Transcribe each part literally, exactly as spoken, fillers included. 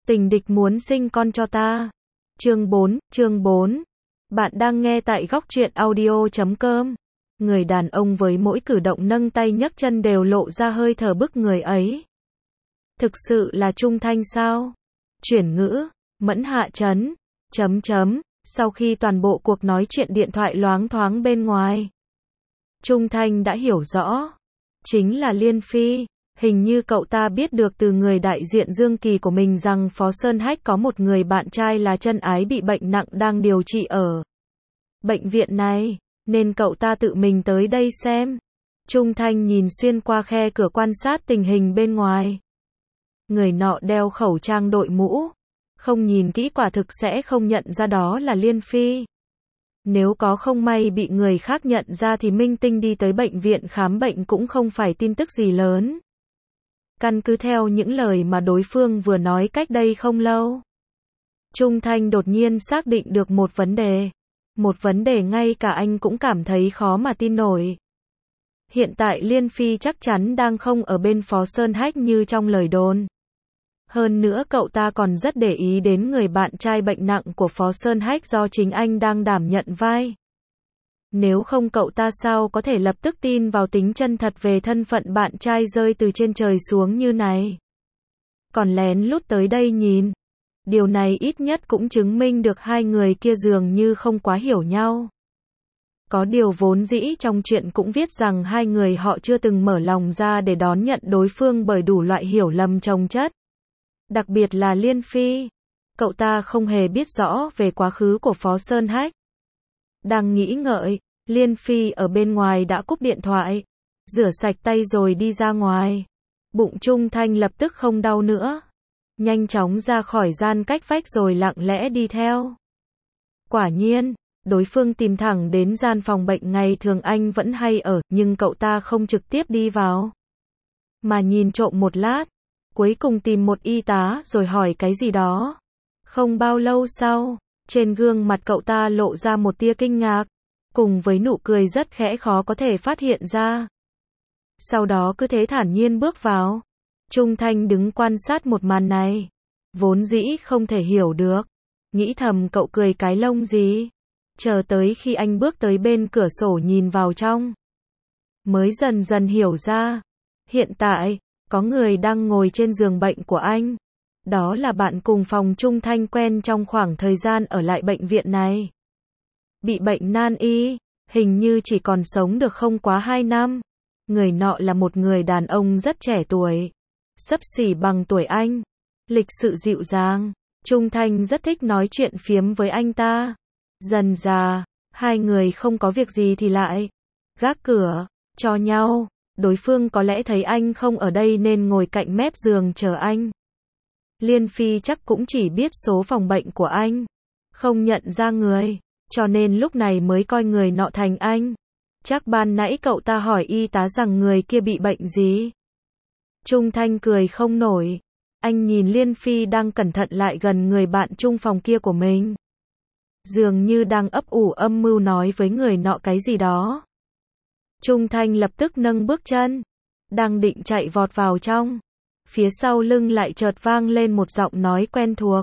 Tình địch muốn sinh con cho ta. Chương bốn, chương bốn. Bạn đang nghe tại góc truyện audio chấm com. Người đàn ông với mỗi cử động nâng tay nhấc chân đều lộ ra hơi thở bức người ấy. Thực sự là trung thanh sao? Chuyển ngữ, Mẫn Hạ Trấn, chấm chấm, sau khi toàn bộ cuộc nói chuyện điện thoại loáng thoáng bên ngoài. Trung thanh đã hiểu rõ. Chính là Liên Phi. Hình như cậu ta biết được từ người đại diện Dương Kỳ của mình rằng Phó Sơn Hách có một người bạn trai là chân ái bị bệnh nặng đang điều trị ở bệnh viện này, nên cậu ta tự mình tới đây xem. Trung thanh nhìn xuyên qua khe cửa quan sát tình hình bên ngoài. Người nọ đeo khẩu trang đội mũ. Không nhìn kỹ quả thực sẽ không nhận ra đó là Liên Phi. Nếu có không may bị người khác nhận ra thì minh tinh đi tới bệnh viện khám bệnh cũng không phải tin tức gì lớn. Căn cứ theo những lời mà đối phương vừa nói cách đây không lâu, Trung Thanh đột nhiên xác định được một vấn đề. Một vấn đề ngay cả anh cũng cảm thấy khó mà tin nổi. Hiện tại Liên Phi chắc chắn đang không ở bên Phó Sơn Hách như trong lời đồn. Hơn nữa cậu ta còn rất để ý đến người bạn trai bệnh nặng của Phó Sơn Hách do chính anh đang đảm nhận vai. Nếu không cậu ta sao có thể lập tức tin vào tính chân thật về thân phận bạn trai rơi từ trên trời xuống như này. Còn lén lút tới đây nhìn. Điều này ít nhất cũng chứng minh được hai người kia dường như không quá hiểu nhau. Có điều vốn dĩ trong chuyện cũng viết rằng hai người họ chưa từng mở lòng ra để đón nhận đối phương bởi đủ loại hiểu lầm chồng chất. Đặc biệt là Liên Phi. Cậu ta không hề biết rõ về quá khứ của Phó Sơn Hách. Đang nghĩ ngợi, Liên Phi ở bên ngoài đã cúp điện thoại, rửa sạch tay rồi đi ra ngoài. Bụng Trung Thanh lập tức không đau nữa. Nhanh chóng ra khỏi gian cách vách rồi lặng lẽ đi theo. Quả nhiên, đối phương tìm thẳng đến gian phòng bệnh ngày thường anh vẫn hay ở, nhưng cậu ta không trực tiếp đi vào, mà nhìn trộm một lát, cuối cùng tìm một y tá rồi hỏi cái gì đó. Không bao lâu sau, trên gương mặt cậu ta lộ ra một tia kinh ngạc, cùng với nụ cười rất khẽ khó có thể phát hiện ra. Sau đó cứ thế thản nhiên bước vào. Trung Thanh đứng quan sát một màn này. Vốn dĩ không thể hiểu được. Nghĩ thầm cậu cười cái lông gì. Chờ tới khi anh bước tới bên cửa sổ nhìn vào trong, mới dần dần hiểu ra. Hiện tại, có người đang ngồi trên giường bệnh của anh. Đó là bạn cùng phòng Trung Thanh quen trong khoảng thời gian ở lại bệnh viện này. Bị bệnh nan y, hình như chỉ còn sống được không quá hai năm. Người nọ là một người đàn ông rất trẻ tuổi, xấp xỉ bằng tuổi anh. Lịch sự dịu dàng, Trung Thanh rất thích nói chuyện phiếm với anh ta. Dần dà, hai người không có việc gì thì lại gác cửa cho nhau. Đối phương có lẽ thấy anh không ở đây nên ngồi cạnh mép giường chờ anh. Liên Phi chắc cũng chỉ biết số phòng bệnh của anh, không nhận ra người, cho nên lúc này mới coi người nọ thành anh. Chắc ban nãy cậu ta hỏi y tá rằng người kia bị bệnh gì. Trung Thanh cười không nổi. Anh nhìn Liên Phi đang cẩn thận lại gần người bạn chung phòng kia của mình. Dường như đang ấp ủ âm mưu nói với người nọ cái gì đó. Trung Thanh lập tức nâng bước chân, đang định chạy vọt vào trong. Phía sau lưng lại chợt vang lên một giọng nói quen thuộc.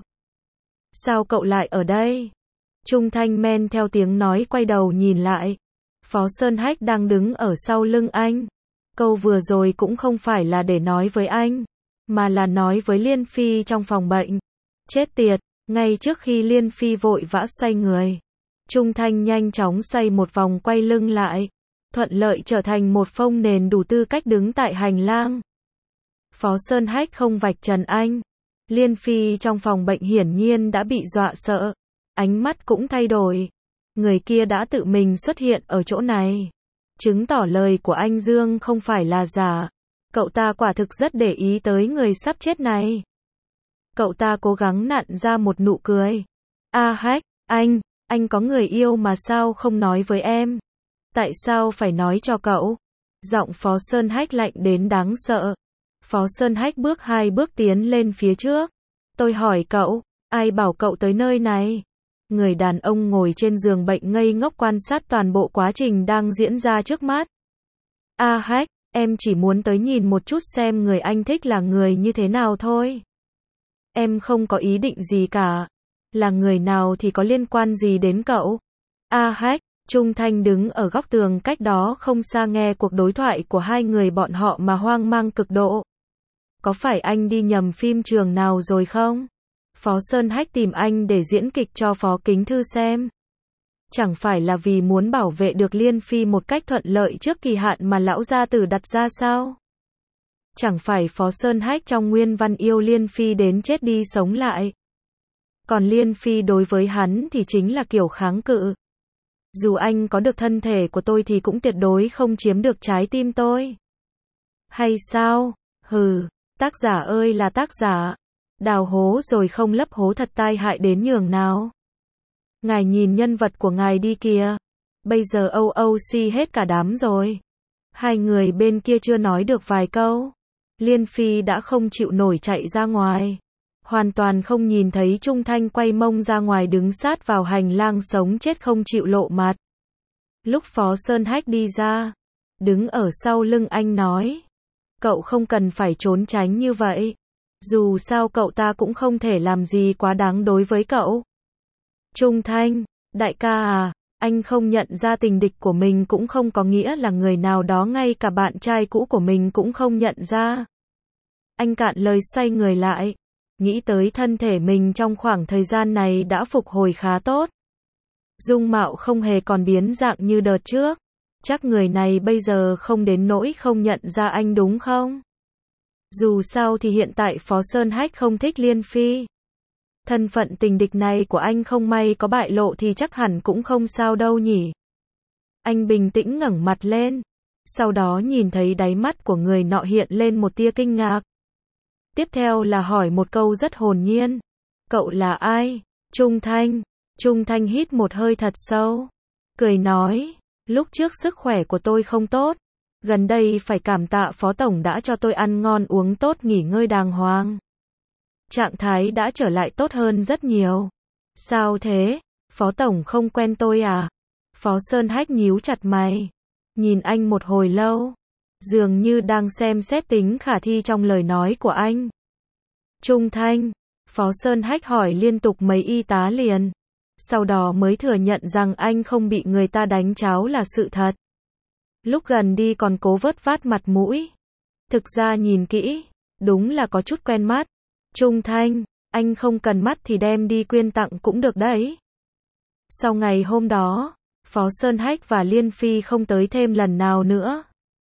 Sao cậu lại ở đây? Trung Thanh men theo tiếng nói quay đầu nhìn lại. Phó Sơn Hách đang đứng ở sau lưng anh. Câu vừa rồi cũng không phải là để nói với anh, mà là nói với Liên Phi trong phòng bệnh. Chết tiệt, ngay trước khi Liên Phi vội vã xoay người, Trung Thanh nhanh chóng xoay một vòng quay lưng lại, thuận lợi trở thành một phông nền đủ tư cách đứng tại hành lang. Phó Sơn Hách không vạch trần anh. Liên Phi trong phòng bệnh hiển nhiên đã bị dọa sợ, ánh mắt cũng thay đổi. Người kia đã tự mình xuất hiện ở chỗ này, chứng tỏ lời của anh Dương không phải là giả. Cậu ta quả thực rất để ý tới người sắp chết này. Cậu ta cố gắng nặn ra một nụ cười. A Hách, anh, anh có người yêu mà sao không nói với em? Tại sao phải nói cho cậu? Giọng Phó Sơn Hách lạnh đến đáng sợ. Phó Sơn Hách bước hai bước tiến lên phía trước. Tôi hỏi cậu, ai bảo cậu tới nơi này? Người đàn ông ngồi trên giường bệnh ngây ngốc quan sát toàn bộ quá trình đang diễn ra trước mắt. A Hách, em chỉ muốn tới nhìn một chút xem người anh thích là người như thế nào thôi. Em không có ý định gì cả. Là người nào thì có liên quan gì đến cậu? A Hách, Trung Thanh đứng ở góc tường cách đó không xa nghe cuộc đối thoại của hai người bọn họ mà hoang mang cực độ. Có phải anh đi nhầm phim trường nào rồi không? Phó Sơn Hách tìm anh để diễn kịch cho Phó Kính Thư xem. Chẳng phải là vì muốn bảo vệ được Liên Phi một cách thuận lợi trước kỳ hạn mà lão gia tử đặt ra sao? Chẳng phải Phó Sơn Hách trong nguyên văn yêu Liên Phi đến chết đi sống lại. Còn Liên Phi đối với hắn thì chính là kiểu kháng cự. Dù anh có được thân thể của tôi thì cũng tuyệt đối không chiếm được trái tim tôi. Hay sao? Hừ, tác giả ơi là tác giả. Đào hố rồi không lấp hố thật tai hại đến nhường nào. Ngài nhìn nhân vật của ngài đi kìa. Bây giờ âu âu si hết cả đám rồi. Hai người bên kia chưa nói được vài câu. Liên Phi đã không chịu nổi chạy ra ngoài. Hoàn toàn không nhìn thấy Trung Thanh quay mông ra ngoài đứng sát vào hành lang sống chết không chịu lộ mặt. Lúc Phó Sơn Hách đi ra, đứng ở sau lưng anh nói. Cậu không cần phải trốn tránh như vậy. Dù sao cậu ta cũng không thể làm gì quá đáng đối với cậu. Trung Thanh, đại ca à, anh không nhận ra tình địch của mình cũng không có nghĩa là người nào đó ngay cả bạn trai cũ của mình cũng không nhận ra. Anh cạn lời xoay người lại. Nghĩ tới thân thể mình trong khoảng thời gian này đã phục hồi khá tốt. Dung mạo không hề còn biến dạng như đợt trước. Chắc người này bây giờ không đến nỗi không nhận ra anh đúng không? Dù sao thì hiện tại Phó Sơn Hách không thích Liên Phi. Thân phận tình địch này của anh không may có bại lộ thì chắc hẳn cũng không sao đâu nhỉ. Anh bình tĩnh ngẩng mặt lên. Sau đó nhìn thấy đáy mắt của người nọ hiện lên một tia kinh ngạc. Tiếp theo là hỏi một câu rất hồn nhiên. Cậu là ai? Trung Thanh. Trung Thanh hít một hơi thật sâu. Cười nói. Lúc trước sức khỏe của tôi không tốt. Gần đây phải cảm tạ Phó Tổng đã cho tôi ăn ngon uống tốt nghỉ ngơi đàng hoàng. Trạng thái đã trở lại tốt hơn rất nhiều. Sao thế? Phó Tổng không quen tôi à? Phó Sơn Hách nhíu chặt mày. Nhìn anh một hồi lâu. Dường như đang xem xét tính khả thi trong lời nói của anh. Trung Thanh. Phó Sơn Hách hỏi liên tục mấy y tá liền. Sau đó mới thừa nhận rằng anh không bị người ta đánh cháo là sự thật. Lúc gần đi còn cố vớt vát mặt mũi. Thực ra nhìn kỹ, đúng là có chút quen mắt. Trung Thanh, anh không cần mắt thì đem đi quyên tặng cũng được đấy. Sau ngày hôm đó, Phó Sơn Hách và Liên Phi không tới thêm lần nào nữa.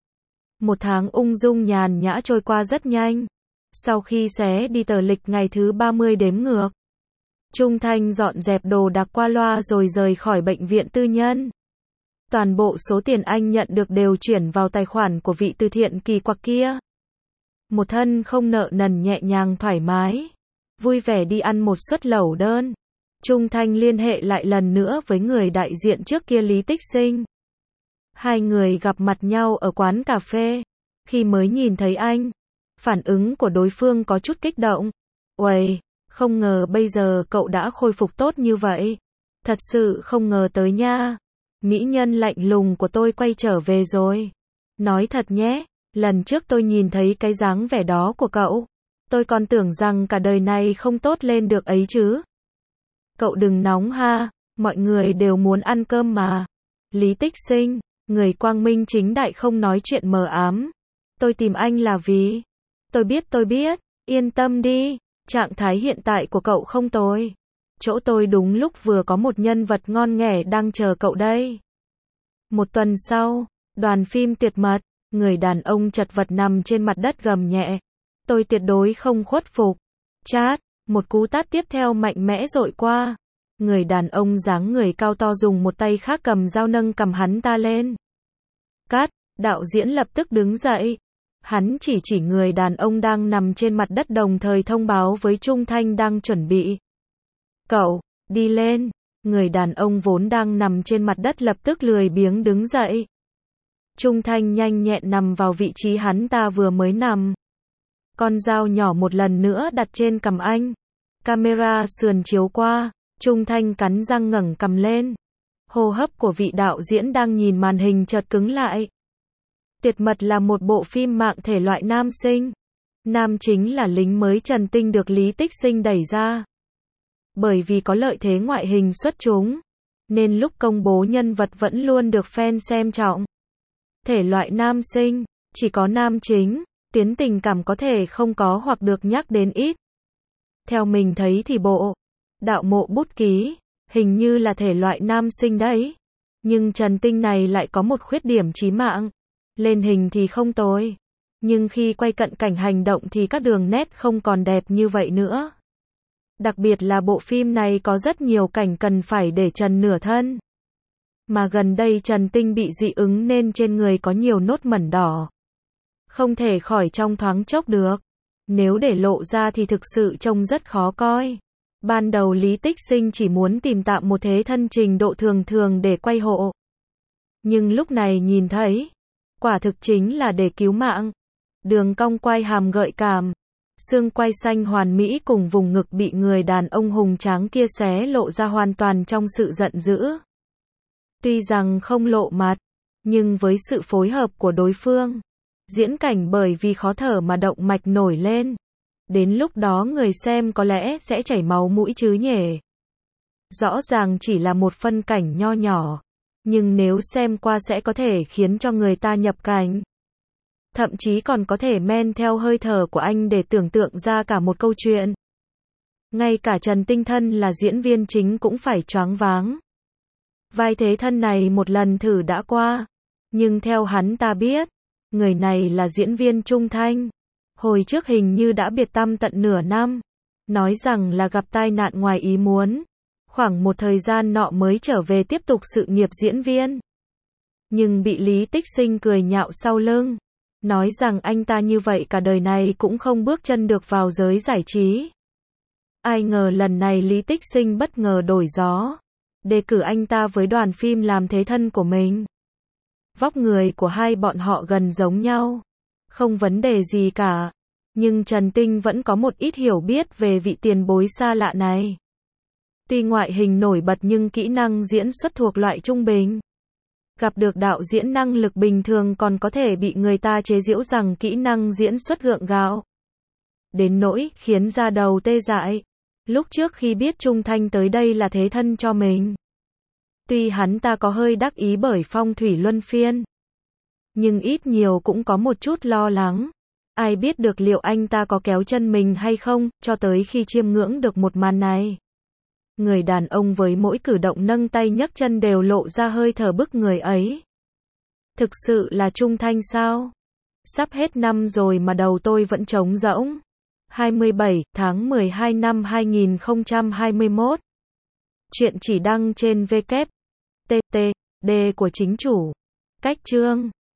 Một tháng ung dung nhàn nhã trôi qua rất nhanh. Sau khi xé đi tờ lịch ngày thứ ba mươi đếm ngược, Trung Thanh dọn dẹp đồ đạc qua loa rồi rời khỏi bệnh viện tư nhân. Toàn bộ số tiền anh nhận được đều chuyển vào tài khoản của vị từ thiện kỳ quặc kia. Một thân không nợ nần nhẹ nhàng thoải mái. Vui vẻ đi ăn một suất lẩu đơn. Trung Thanh liên hệ lại lần nữa với người đại diện trước kia Lý Tích Sinh. Hai người gặp mặt nhau ở quán cà phê. Khi mới nhìn thấy anh, phản ứng của đối phương có chút kích động. Uầy, không ngờ bây giờ cậu đã khôi phục tốt như vậy. Thật sự không ngờ tới nha. Mỹ nhân lạnh lùng của tôi quay trở về rồi. Nói thật nhé, lần trước tôi nhìn thấy cái dáng vẻ đó của cậu. Tôi còn tưởng rằng cả đời này không tốt lên được ấy chứ. Cậu đừng nóng ha, mọi người đều muốn ăn cơm mà. Lý Tích Sinh, người quang minh chính đại không nói chuyện mờ ám. Tôi tìm anh là vì... Tôi biết tôi biết, yên tâm đi, trạng thái hiện tại của cậu không tồi. Chỗ tôi đúng lúc vừa có một nhân vật ngon nghẻ đang chờ cậu đây. Một tuần sau, đoàn phim tuyệt mật, người đàn ông chật vật nằm trên mặt đất gầm nhẹ. Tôi tuyệt đối không khuất phục. Chát, một cú tát tiếp theo mạnh mẽ dội qua. Người đàn ông dáng người cao to dùng một tay khác cầm dao nâng cầm hắn ta lên. Cắt, đạo diễn lập tức đứng dậy. Hắn chỉ chỉ người đàn ông đang nằm trên mặt đất đồng thời thông báo với Trung Thanh đang chuẩn bị. Cậu, đi lên. Người đàn ông vốn đang nằm trên mặt đất lập tức lười biếng đứng dậy. Trung Thanh nhanh nhẹn nằm vào vị trí hắn ta vừa mới nằm. Con dao nhỏ một lần nữa đặt trên cằm anh. Camera sườn chiếu qua. Trung Thanh cắn răng ngẩng cằm lên. Hô hấp của vị đạo diễn đang nhìn màn hình chợt cứng lại. Tuyệt Mật là một bộ phim mạng thể loại nam sinh. Nam chính là lính mới Trần Tinh được Lý Tích Sinh đẩy ra. Bởi vì có lợi thế ngoại hình xuất chúng, nên lúc công bố nhân vật vẫn luôn được fan xem trọng. Thể loại nam sinh, chỉ có nam chính, tuyến tình cảm có thể không có hoặc được nhắc đến ít. Theo mình thấy thì bộ Đạo Mộ Bút Ký hình như là thể loại nam sinh đấy. Nhưng Trần Tinh này lại có một khuyết điểm chí mạng. Lên hình thì không tồi, nhưng khi quay cận cảnh hành động thì các đường nét không còn đẹp như vậy nữa. Đặc biệt là bộ phim này có rất nhiều cảnh cần phải để trần nửa thân. Mà gần đây Trần Tinh bị dị ứng nên trên người có nhiều nốt mẩn đỏ. Không thể khỏi trong thoáng chốc được. Nếu để lộ ra thì thực sự trông rất khó coi. Ban đầu Lý Tích Sinh chỉ muốn tìm tạm một thế thân trình độ thường thường để quay hộ. Nhưng lúc này nhìn thấy, quả thực chính là để cứu mạng. Đường cong quay hàm gợi cảm, xương quay xanh hoàn mỹ cùng vùng ngực bị người đàn ông hùng tráng kia xé lộ ra hoàn toàn trong sự giận dữ. Tuy rằng không lộ mặt, nhưng với sự phối hợp của đối phương, diễn cảnh bởi vì khó thở mà động mạch nổi lên. Đến lúc đó người xem có lẽ sẽ chảy máu mũi chứ nhỉ. Rõ ràng chỉ là một phân cảnh nho nhỏ, nhưng nếu xem qua sẽ có thể khiến cho người ta nhập cảnh. Thậm chí còn có thể men theo hơi thở của anh để tưởng tượng ra cả một câu chuyện. Ngay cả Trần Tinh thân là diễn viên chính cũng phải choáng váng. Vai thế thân này một lần thử đã qua, nhưng theo hắn ta biết, người này là diễn viên trung thanh. Hồi trước hình như đã biệt tăm tận nửa năm, nói rằng là gặp tai nạn ngoài ý muốn. Khoảng một thời gian nọ mới trở về tiếp tục sự nghiệp diễn viên. Nhưng bị Lý Tích Sinh cười nhạo sau lưng, nói rằng anh ta như vậy cả đời này cũng không bước chân được vào giới giải trí. Ai ngờ lần này Lý Tích Sinh bất ngờ đổi gió, đề cử anh ta với đoàn phim làm thế thân của mình. Vóc người của hai bọn họ gần giống nhau, không vấn đề gì cả. Nhưng Trần Tinh vẫn có một ít hiểu biết về vị tiền bối xa lạ này. Tuy ngoại hình nổi bật nhưng kỹ năng diễn xuất thuộc loại trung bình. Gặp được đạo diễn năng lực bình thường còn có thể bị người ta chế giễu rằng kỹ năng diễn xuất gượng gạo. Đến nỗi khiến da đầu tê dại. Lúc trước khi biết Trung Thanh tới đây là thế thân cho mình, tuy hắn ta có hơi đắc ý bởi phong thủy luân phiên, nhưng ít nhiều cũng có một chút lo lắng. Ai biết được liệu anh ta có kéo chân mình hay không, cho tới khi chiêm ngưỡng được một màn này. Người đàn ông với mỗi cử động nâng tay nhấc chân đều lộ ra hơi thở bức người ấy. Thực sự là Trung Thanh sao? Sắp hết năm rồi mà đầu tôi vẫn trống rỗng. hai mươi bảy tháng mười hai năm hai nghìn không trăm hai mươi mốt. Chuyện chỉ đăng trên vê kép tê tê đê của chính chủ. Cách chương